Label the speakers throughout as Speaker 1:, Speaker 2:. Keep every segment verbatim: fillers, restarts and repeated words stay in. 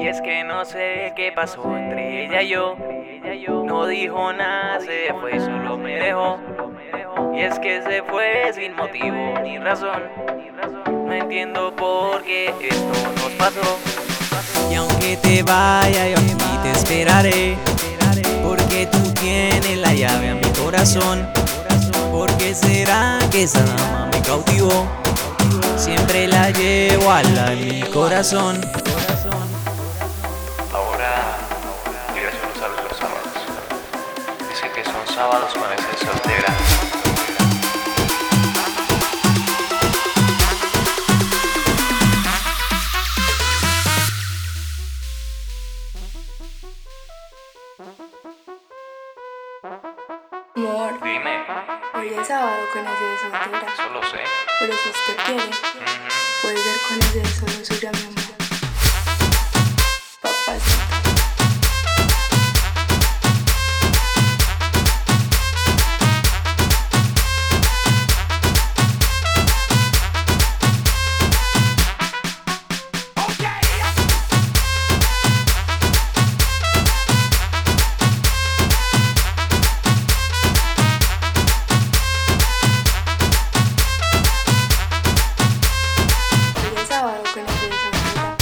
Speaker 1: Y es que no sé qué pasó entre ella y yo. No dijo nada, se fue, solo me dejó. Y es que se fue sin motivo ni razón. No entiendo por qué esto nos pasó. Y aunque te vaya, yo aquí te esperaré, porque tú tienes la llave a mi corazón. ¿Por qué será que esa dama me cautivó? Siempre la llevo a la en mi corazón.
Speaker 2: Ahora, mira si no sabes los sábados. Dice que son sábados con ese soltera.
Speaker 3: Amor,
Speaker 2: Dime,
Speaker 3: hoy es sábado con ese de soltera.
Speaker 2: solo sé.
Speaker 3: Pero si usted quiere, puede ser con ese de solo suya, mi amor. Papacito. Hoy es sábado con ese de soltera.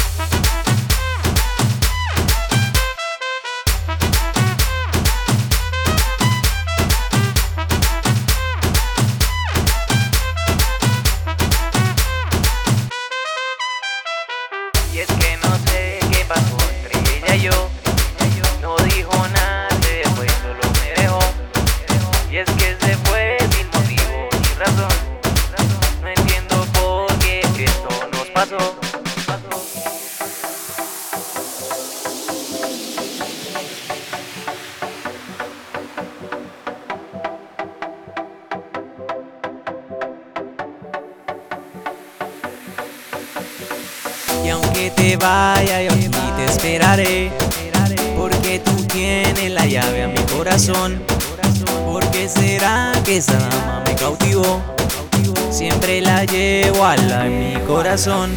Speaker 1: Y es que no sé qué pasó entre ella y yo. No dijo nada, se fue, solo me dejó. Y es que se fue sin motivo ni razón. No entiendo por qué esto nos pasó. Y aunque te vaya, yo aquí te esperaré, porque tú tienes la llave a mi corazón. ¿Por qué será que esa dama me cautivó? Siempre la llevo a la en mi corazón.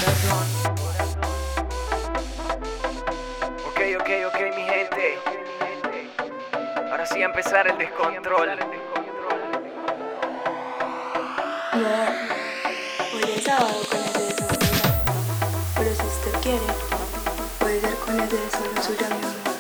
Speaker 1: Ok, ok, ok, mi gente. Ahora sí a empezar el descontrol.
Speaker 3: Amor, hoy es sábado con ese de soltera. Pero si usted quiere, puede ser con ese de solo suya, mi amor.